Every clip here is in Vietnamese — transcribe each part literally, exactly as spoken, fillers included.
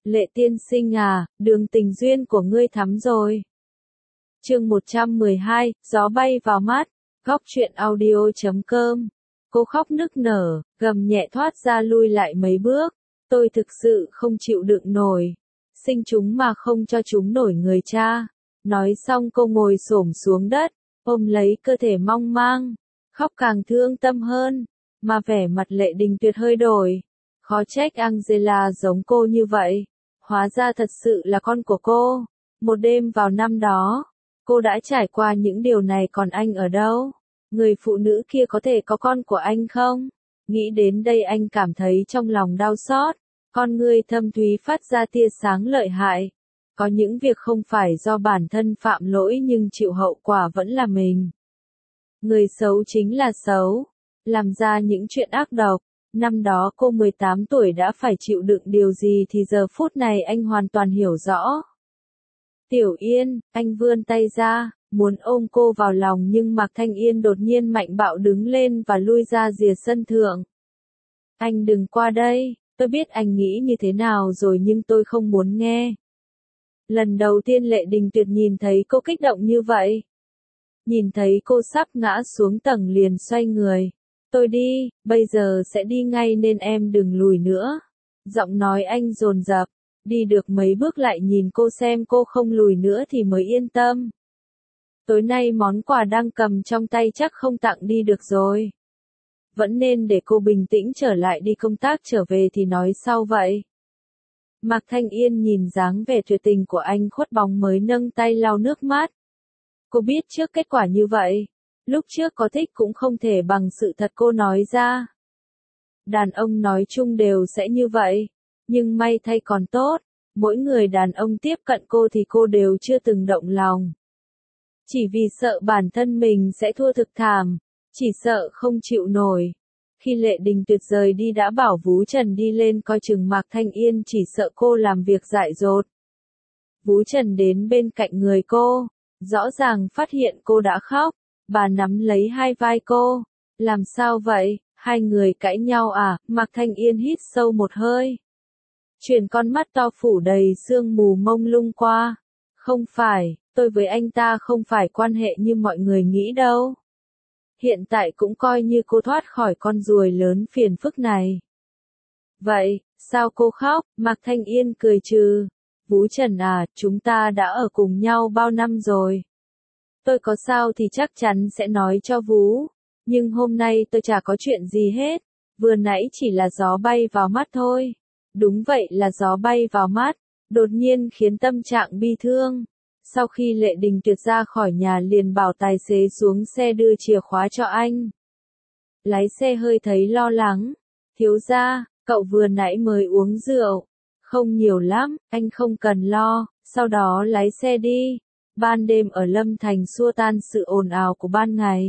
Lệ tiên sinh à, đường tình duyên của ngươi thắm rồi. Chương một trăm mười hai, gió bay vào mắt, góc truyện audio chấm com. Cô khóc nức nở, gầm nhẹ thoát ra lui lại mấy bước. Tôi thực sự không chịu đựng nổi. Sinh chúng mà không cho chúng nổi người cha. Nói xong cô ngồi xổm xuống đất, ôm lấy cơ thể mong mang. Khóc càng thương tâm hơn, mà vẻ mặt Lệ Đình Tuyệt hơi đổi. Khó trách Angela giống cô như vậy. Hóa ra thật sự là con của cô. Một đêm vào năm đó, cô đã trải qua những điều này, còn anh ở đâu? Người phụ nữ kia có thể có con của anh không? Nghĩ đến đây anh cảm thấy trong lòng đau xót. Con ngươi thâm thúy phát ra tia sáng lợi hại. Có những việc không phải do bản thân phạm lỗi nhưng chịu hậu quả vẫn là mình. Người xấu chính là xấu. Làm ra những chuyện ác độc. Năm đó cô mười tám tuổi đã phải chịu đựng điều gì thì giờ phút này anh hoàn toàn hiểu rõ. Tiểu Yên, anh vươn tay ra, muốn ôm cô vào lòng nhưng Mạc Thanh Yên đột nhiên mạnh bạo đứng lên và lui ra rìa sân thượng. Anh đừng qua đây, tôi biết anh nghĩ như thế nào rồi nhưng tôi không muốn nghe. Lần đầu tiên Lệ Đình Tuyệt nhìn thấy cô kích động như vậy. Nhìn thấy cô sắp ngã xuống tầng liền xoay người. Tôi đi, bây giờ sẽ đi ngay nên em đừng lùi nữa. Giọng nói anh dồn dập, đi được mấy bước lại nhìn cô xem cô không lùi nữa thì mới yên tâm. Tối nay món quà đang cầm trong tay chắc không tặng đi được rồi. Vẫn nên để cô bình tĩnh trở lại đi công tác trở về thì nói sau vậy. Mạc Thanh Yên nhìn dáng vẻ tuyệt tình của anh khuất bóng mới nâng tay lau nước mắt. Cô biết trước kết quả như vậy. Lúc trước có thích cũng không thể bằng sự thật cô nói ra. Đàn ông nói chung đều sẽ như vậy. Nhưng may thay còn tốt. Mỗi người đàn ông tiếp cận cô thì cô đều chưa từng động lòng. Chỉ vì sợ bản thân mình sẽ thua thực thảm. Chỉ sợ không chịu nổi. Khi Lệ Đình Tuyệt rời đi đã bảo Vú Trần đi lên coi chừng Mạc Thanh Yên, chỉ sợ cô làm việc dại dột. Vú Trần đến bên cạnh người cô. Rõ ràng phát hiện cô đã khóc. Bà nắm lấy hai vai cô. Làm sao vậy? Hai người cãi nhau à? Mạc Thanh Yên hít sâu một hơi. Chuyển con mắt to phủ đầy sương mù mông lung qua. Không phải, tôi với anh ta không phải quan hệ như mọi người nghĩ đâu. Hiện tại cũng coi như cô thoát khỏi con ruồi lớn phiền phức này. Vậy, sao cô khóc? Mạc Thanh Yên cười trừ. Vú Trần à, chúng ta đã ở cùng nhau bao năm rồi. Tôi có sao thì chắc chắn sẽ nói cho Vú. Nhưng hôm nay tôi chả có chuyện gì hết. Vừa nãy chỉ là gió bay vào mắt thôi. Đúng vậy là gió bay vào mắt. Đột nhiên khiến tâm trạng bi thương. Sau khi Lệ Đình Tuyệt ra khỏi nhà liền bảo tài xế xuống xe đưa chìa khóa cho anh. Lái xe hơi thấy lo lắng. Thiếu gia, cậu vừa nãy mới uống rượu. Không nhiều lắm, anh không cần lo. Sau đó lái xe đi. Ban đêm ở Lâm Thành xua tan sự ồn ào của ban ngày.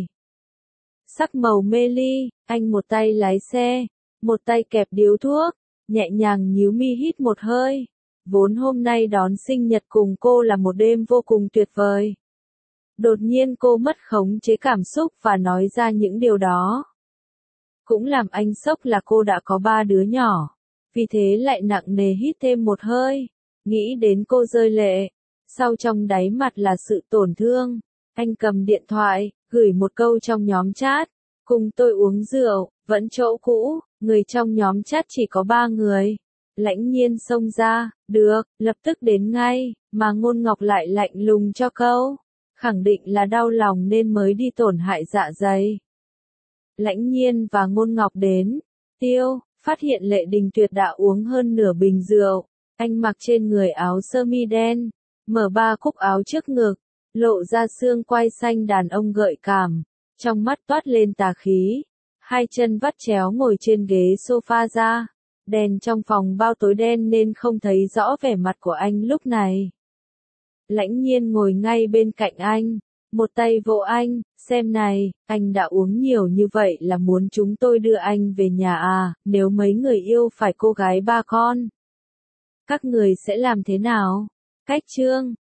Sắc màu mê ly, anh một tay lái xe, một tay kẹp điếu thuốc, nhẹ nhàng nhíu mi hít một hơi. Vốn hôm nay đón sinh nhật cùng cô là một đêm vô cùng tuyệt vời. Đột nhiên cô mất khống chế cảm xúc và nói ra những điều đó. Cũng làm anh sốc là cô đã có ba đứa nhỏ. Vì thế lại nặng nề hít thêm một hơi. Nghĩ đến cô rơi lệ. Sau trong đáy mặt là sự tổn thương. Anh cầm điện thoại, gửi một câu trong nhóm chat. Cùng tôi uống rượu, vẫn chỗ cũ. Người trong nhóm chat chỉ có ba người. Lãnh Nhiên xông ra, được, lập tức đến ngay, mà Ngôn Ngọc lại lạnh lùng cho câu. Khẳng định là đau lòng nên mới đi tổn hại dạ dày. Lãnh Nhiên và Ngôn Ngọc đến. Tiêu, phát hiện Lệ Đình Tuyệt đã uống hơn nửa bình rượu. Anh mặc trên người áo sơ mi đen, mở ba cúc áo trước ngực, lộ ra xương quai xanh đàn ông gợi cảm. Trong mắt toát lên tà khí. Hai chân vắt chéo ngồi trên ghế sofa ra. Đèn trong phòng bao tối đen nên không thấy rõ vẻ mặt của anh lúc này. Lãnh Nhiên ngồi ngay bên cạnh anh. Một tay vỗ anh, xem này, anh đã uống nhiều như vậy là muốn chúng tôi đưa anh về nhà à, nếu mấy người yêu phải cô gái ba con. Các người sẽ làm thế nào? Cách chương,